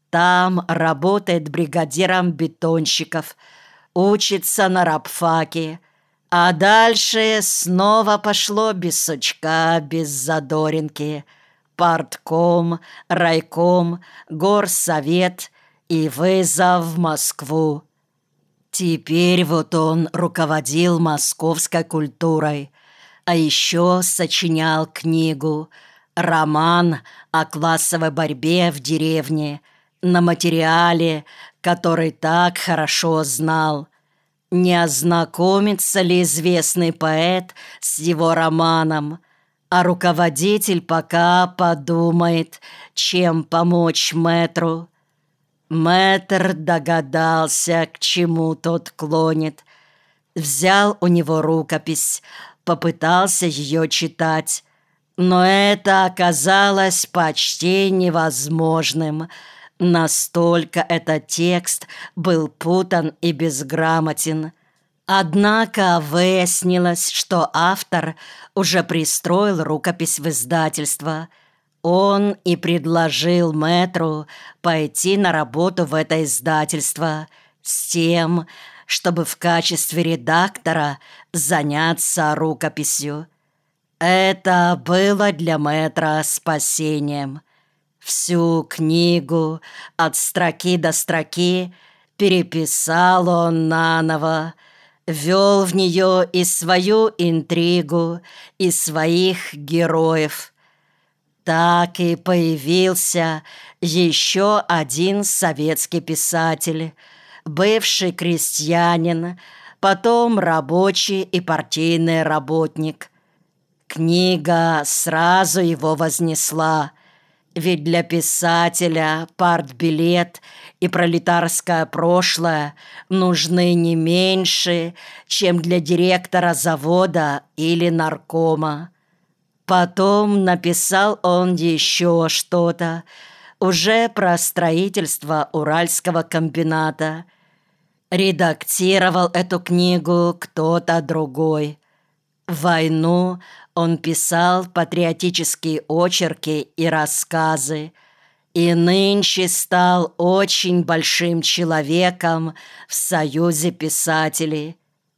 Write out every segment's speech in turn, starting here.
Там работает бригадиром бетонщиков, учится на рабфаке. А дальше снова пошло без сучка, без задоринки. Партком, райком, горсовет и вызов в Москву. Теперь вот он руководил московской культурой, а еще сочинял книгу, роман о классовой борьбе в деревне, на материале, который так хорошо знал. Не ознакомится ли известный поэт с его романом, а руководитель пока подумает, чем помочь мэтру. Мэтр догадался, к чему тот клонит. Взял у него рукопись, попытался ее читать, но это оказалось почти невозможным. Настолько этот текст был путан и безграмотен. Однако выяснилось, что автор уже пристроил рукопись в издательство. Он и предложил мэтру пойти на работу в это издательство с тем, чтобы в качестве редактора заняться рукописью. Это было для мэтра спасением. Всю книгу от строки до строки переписал он наново, ввел в нее и свою интригу, и своих героев. Так и появился еще один советский писатель, бывший крестьянин, потом рабочий и партийный работник. Книга сразу его вознесла, ведь для писателя партбилет и пролетарское прошлое нужны не меньше, чем для директора завода или наркома. Потом написал он еще что-то, уже про строительство Уральского комбината. Редактировал эту книгу кто-то другой. В войну он писал патриотические очерки и рассказы, и нынче стал очень большим человеком в Союзе писателей.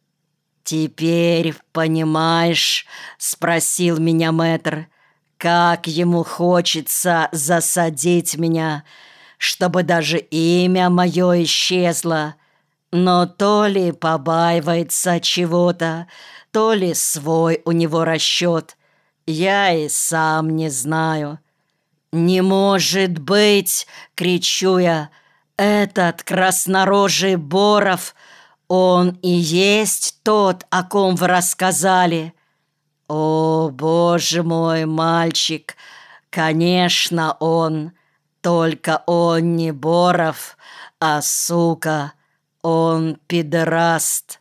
«Теперь понимаешь, — спросил меня мэтр, — как ему хочется засадить меня, чтобы даже имя мое исчезло, но то ли побаивается чего-то, то ли свой у него расчет, я и сам не знаю». «Не может быть! — кричу я, — этот краснорожий Боров, он и есть тот, о ком вы рассказали». «О, боже мой, мальчик, конечно, он, только он не Боров, а сука, он пидораст».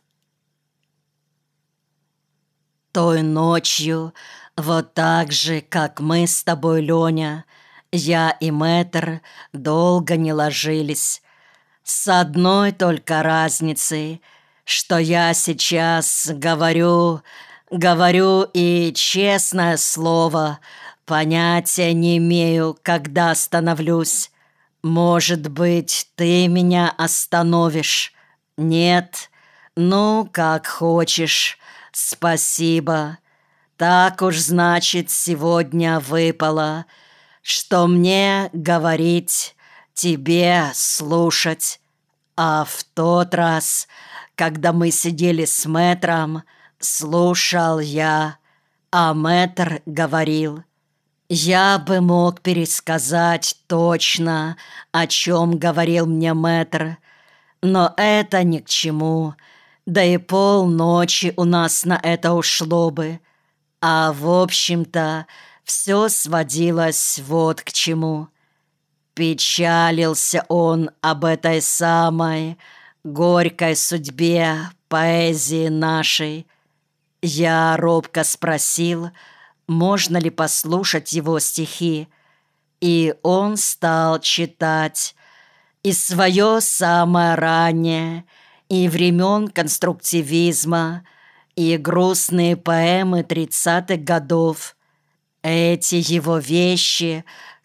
Той ночью, вот так же, как мы с тобой, Леня, я и мэтр долго не ложились. С одной только разницей, что я сейчас говорю и, честное слово, понятия не имею, когда остановлюсь. Может быть, ты меня остановишь? Нет? Ну, как хочешь. Спасибо. Так уж, значит, сегодня выпало, что мне говорить, тебе слушать. А в тот раз, когда мы сидели с мэтром, слушал я, а мэтр говорил. Я бы мог пересказать точно, о чем говорил мне мэтр, но это ни к чему, да и полночи у нас на это ушло бы. А в общем-то все сводилось вот к чему. Печалился он об этой самой горькой судьбе поэзии нашей. Я робко спросил, можно ли послушать его стихи, и он стал читать и свое самое раннее, и времен конструктивизма, и грустные поэмы 30-х годов. Эти его вещи,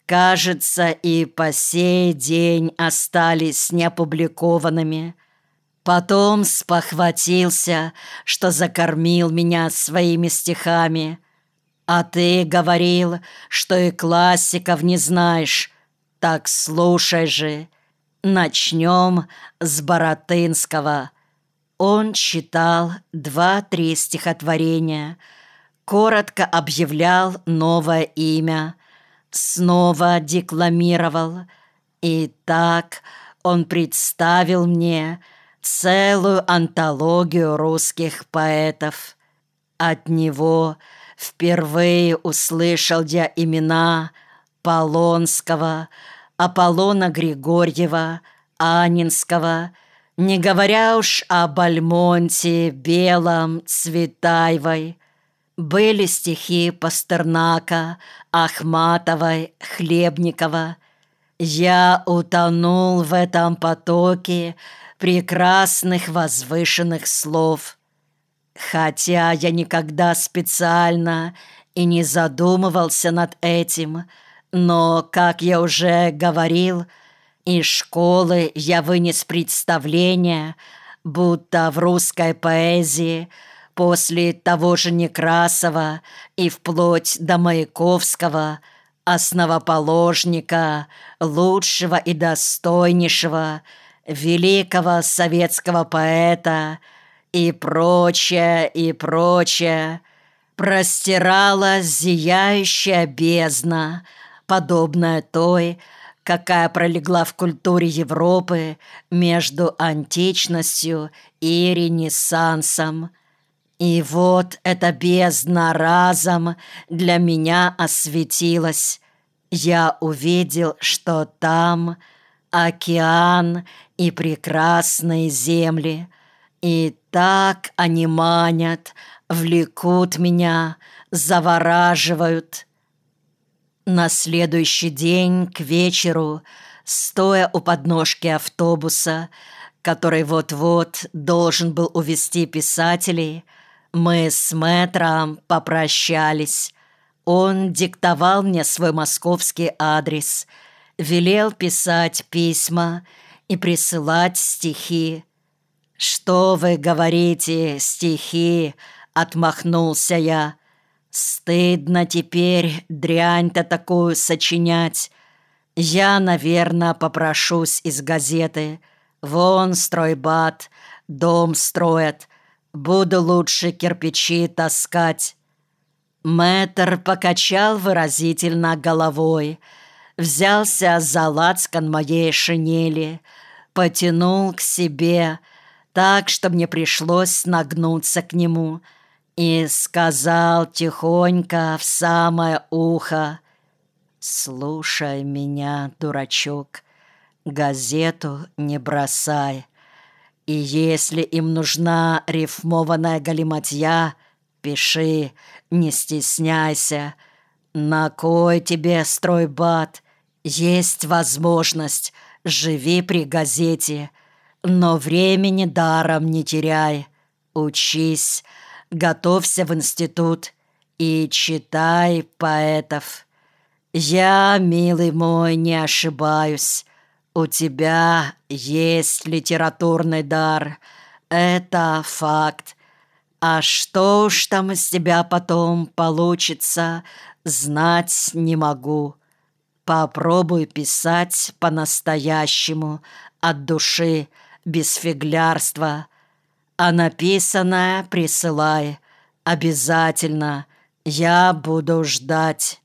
кажется, и по сей день остались неопубликованными. Потом спохватился, что закормил меня своими стихами. А ты говорил, что и классиков не знаешь. Так слушай же. Начнем с Баратынского. Он читал 2-3 стихотворения, коротко объявлял новое имя, снова декламировал. И так он представил мне целую антологию русских поэтов. От него впервые услышал я имена Полонского, Аполлона Григорьева, Анинского, не говоря уж об Альмонте, Белом, Цветаевой. Были стихи Пастернака, Ахматовой, Хлебникова. Я утонул в этом потоке прекрасных возвышенных слов. Хотя я никогда специально и не задумывался над этим, но, как я уже говорил, из школы я вынес представление, будто в русской поэзии после того же Некрасова и вплоть до Маяковского, основоположника, лучшего и достойнейшего, великого советского поэта и прочее, простиралась зияющая бездна, подобная той, какая пролегла в культуре Европы между античностью и Ренессансом. И вот эта бездна разом для меня осветилась. Я увидел, что там океан и прекрасные земли. И так они манят, влекут меня, завораживают. На следующий день к вечеру, стоя у подножки автобуса, который вот-вот должен был увезти писателей, мы с мэтром попрощались. Он диктовал мне свой московский адрес, велел писать письма и присылать стихи. «Что вы говорите, стихи?» — отмахнулся я. «Стыдно теперь дрянь-то такую сочинять. Я, наверное, попрошусь из газеты. Вон стройбат, дом строят. Буду лучше кирпичи таскать». Мэтр покачал выразительно головой, взялся за лацкан моей шинели, потянул к себе, так что мне пришлось нагнуться к нему, и сказал тихонько в самое ухо: «Слушай меня, дурачок, газету не бросай. И если им нужна рифмованная галиматья, пиши, не стесняйся. На кой тебе стройбат? Есть возможность, живи при газете, но времени даром не теряй. Учись, готовься в институт и читай поэтов. Я, милый мой, не ошибаюсь. У тебя есть литературный дар. Это факт. А что уж там из тебя потом получится, знать не могу. Попробуй писать по-настоящему, от души, без фиглярства. А написанное присылай. Обязательно. Я буду ждать».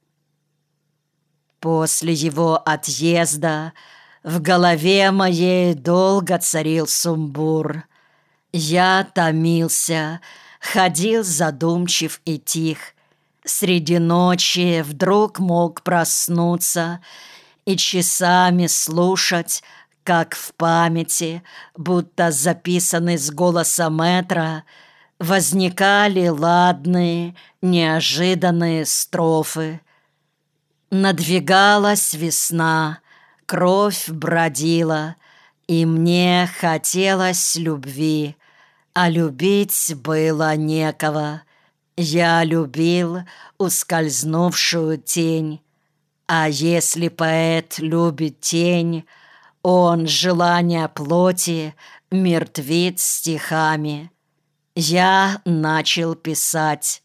После его отъезда в голове моей долго царил сумбур. Я томился, ходил задумчив и тих. Среди ночи вдруг мог проснуться и часами слушать, как в памяти, будто записанный с голоса мэтра, возникали ладные, неожиданные строфы. Надвигалась весна, кровь бродила, и мне хотелось любви, а любить было некого. Я любил ускользнувшую тень. А если поэт любит тень, он желание плоти мертвит стихами. Я начал писать.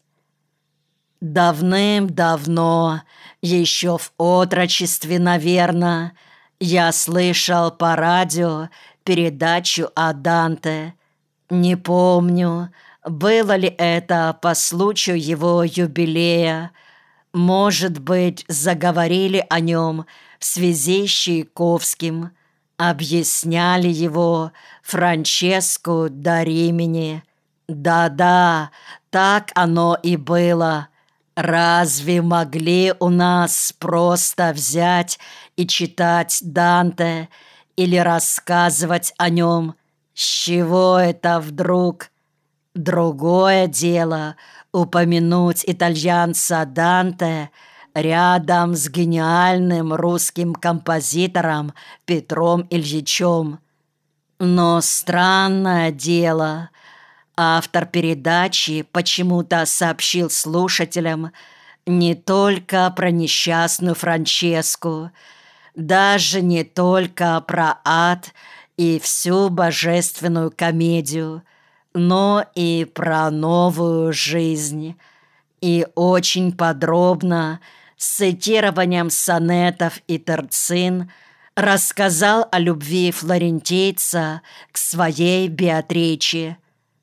Давным-давно, еще в отрочестве, наверно, я слышал по радио передачу о Данте. Не помню, было ли это по случаю его юбилея. Может быть, заговорили о нем в связи с Чайковским, объясняли его Франческу да Римини. Да-да, так оно и было. Разве могли у нас просто взять и читать Данте или рассказывать о нем? С чего это вдруг? Другое дело упомянуть итальянца Данте рядом с гениальным русским композитором Петром Ильичем. Но странное дело, автор передачи почему-то сообщил слушателям не только про несчастную Франческу, даже не только про ад и всю божественную комедию, но и про новую жизнь. И очень подробно, с цитированием сонетов и терцин, рассказал о любви флорентийца к своей Беатриче.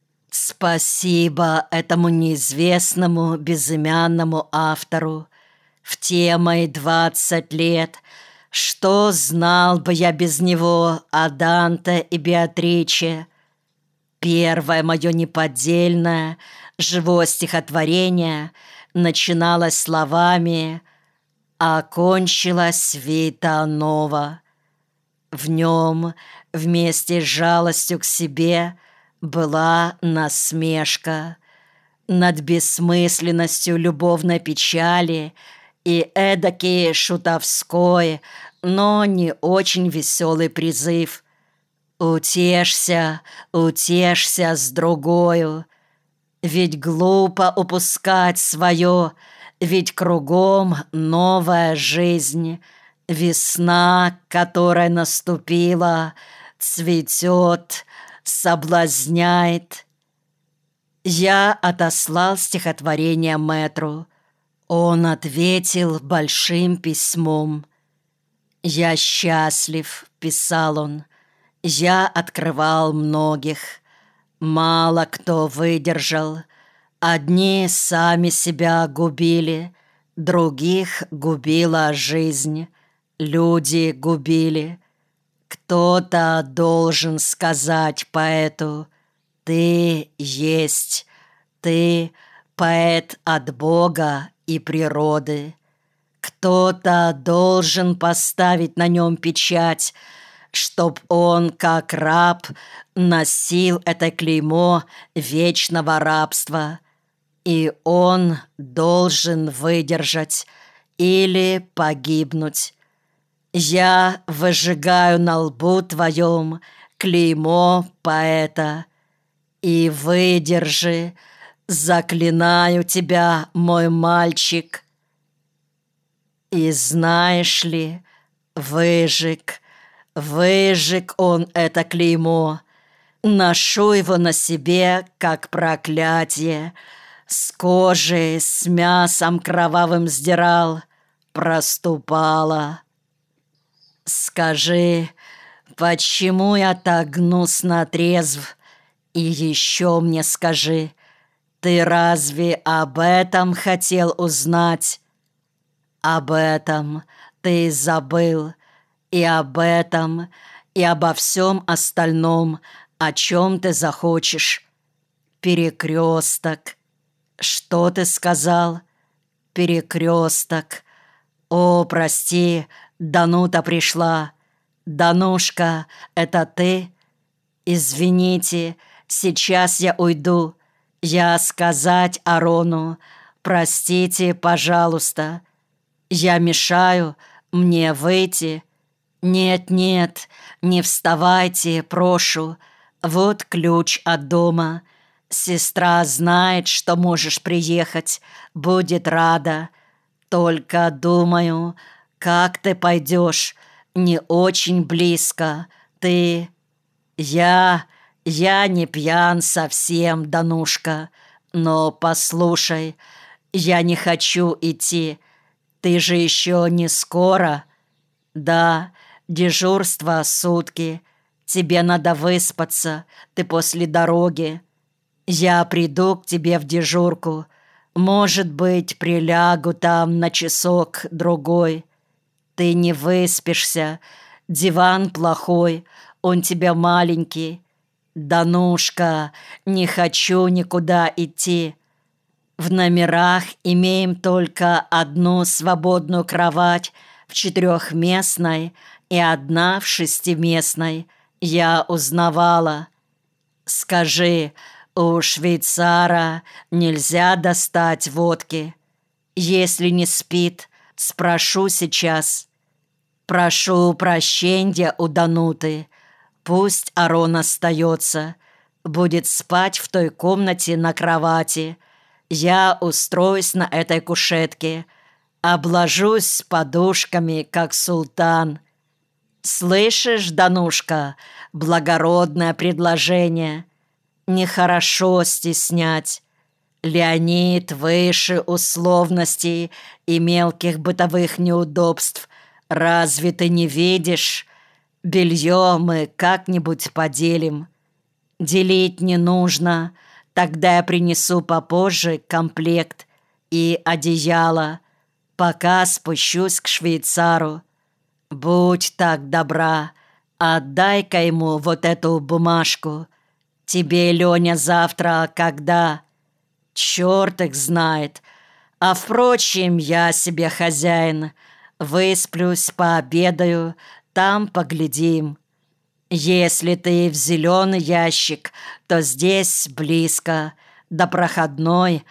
Спасибо этому неизвестному безымянному автору. В те мои 20 лет что знал бы я без него о Данте и Беатриче? Первое мое неподдельное живое стихотворение начиналось словами, а кончилось Вита Нова. В нем вместе с жалостью к себе была насмешка над бессмысленностью любовной печали и эдакий шутовской, но не очень веселый призыв: «Утешься, утешься с другою, ведь глупо упускать свое, ведь кругом новая жизнь, весна, которая наступила, цветет, соблазняет». Я отослал стихотворение мэтру. Он ответил большим письмом. «Я счастлив», — писал он, — «я открывал многих. Мало кто выдержал. Одни сами себя губили, других губила жизнь, люди губили. Кто-то должен сказать поэту: ты есть, ты поэт от Бога и природы. Кто-то должен поставить на нем печать, чтоб он, как раб, носил это клеймо вечного рабства. И он должен выдержать или погибнуть. Я выжигаю на лбу твоем клеймо поэта. И выдержи, заклинаю тебя, мой мальчик. И знаешь ли, выжег он это клеймо. Ношу его на себе, как проклятие. С кожи, с мясом кровавым сдирал, проступала. Скажи, почему я так гнусно трезв? И еще мне скажи, ты разве об этом хотел узнать? Об этом ты забыл, и об этом, и обо всем остальном, о чем ты захочешь. Перекресток. Что ты сказал? Перекресток. О, прости, Данута пришла. Данушка, это ты? Извините, сейчас я уйду. Я сказать Арону: простите, пожалуйста. Я мешаю мне выйти? Нет, не вставайте, прошу. Вот ключ от дома. Сестра знает, что можешь приехать, будет рада. Только думаю, Как ты пойдешь? Не очень близко. Ты... Я не пьян совсем, Данушка. Но послушай, я не хочу идти. Ты же еще не скоро. Да, дежурство сутки. Тебе надо выспаться. Ты после дороги. Я приду к тебе в дежурку. Может быть, прилягу там на часок-другой. Ты не выспишься. Диван плохой, он тебя маленький. Данушка, не хочу никуда идти. В номерах имеем только одну свободную кровать в 4-местной и одна в 6-местной. Я узнавала. Скажи, у швейцара нельзя достать водки? Если не спит, спрошу сейчас. Прошу прощения у Дануты. Пусть Арон остается. Будет спать в той комнате на кровати. Я устроюсь на этой кушетке. Обложусь подушками, как султан. Слышишь, Данушка, благородное предложение. Нехорошо стеснять. Леонид выше условностей и мелких бытовых неудобств. Разве ты не видишь? Белье мы как-нибудь поделим. Делить не нужно. Тогда я принесу попозже комплект и одеяло, пока спущусь к швейцару. Будь так добра, отдай-ка ему вот эту бумажку. Тебе, Леня, завтра когда? Черт их знает. А впрочем, я себе хозяин. Высплюсь, пообедаю, там поглядим. Если ты в зеленый ящик, то здесь близко, до проходной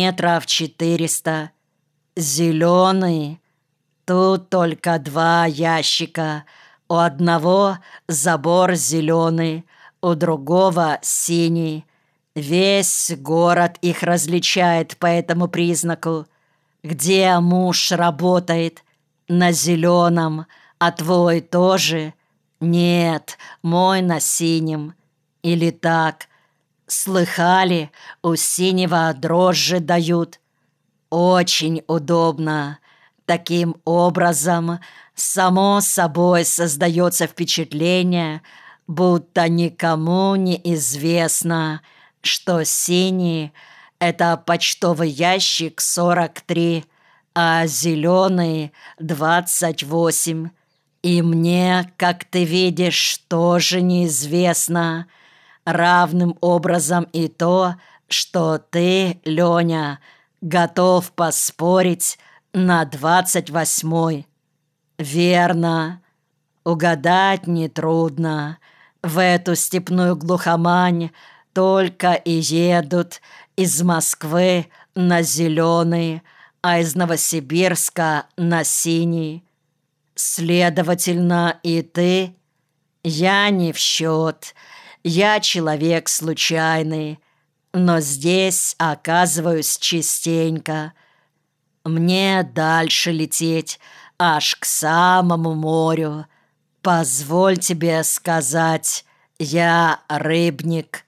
400 метров. Зеленый. Тут только 2 ящика. У одного забор зеленый, у другого синий. Весь город их различает по этому признаку. Где муж работает? На зеленом. А твой тоже? Нет, мой на синем. Или так. Слыхали, у синего дрожжи дают. Очень удобно. Таким образом, само собой создается впечатление, будто никому не известно, что синий — это почтовый ящик 43, а зеленый — 28. И мне, как ты видишь, тоже неизвестно. Равным образом и то, что ты, Леня, готов поспорить на 28-й. Верно. Угадать нетрудно. В эту степную глухомань только и едут из Москвы на зеленый, а из Новосибирска на синий. Следовательно, и ты? Я не в счет. Я человек случайный, но здесь оказываюсь частенько. Мне дальше лететь, аж к самому морю. Позволь тебе сказать, я рыбник.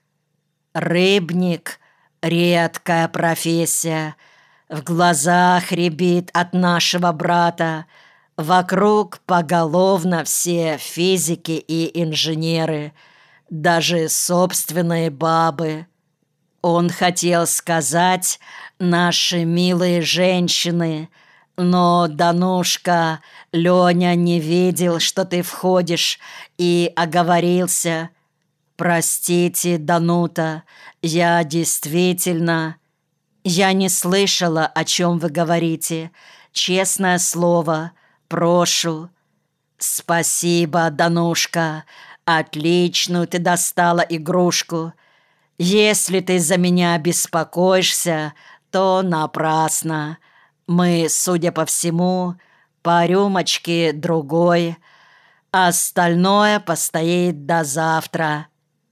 Рыбник — редкая профессия. В глазах рябит от нашего брата. Вокруг поголовно все физики и инженеры, даже собственные бабы. Он хотел сказать «наши милые женщины», но, Данушка, Леня не видел, что ты входишь, и оговорился. Простите, Данута, я действительно... Я не слышала, о чем вы говорите. Честное слово, прошу. Спасибо, Данушка, отличную ты достала игрушку. Если ты за меня беспокоишься, то напрасно. Мы, судя по всему, по рюмочке другой. Остальное постоит до завтра.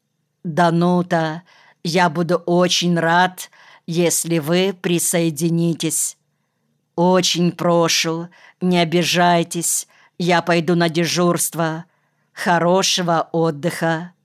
Данута, я буду очень рад, если вы присоединитесь. Очень прошу, Не обижайтесь, я пойду на дежурство. Хорошего отдыха».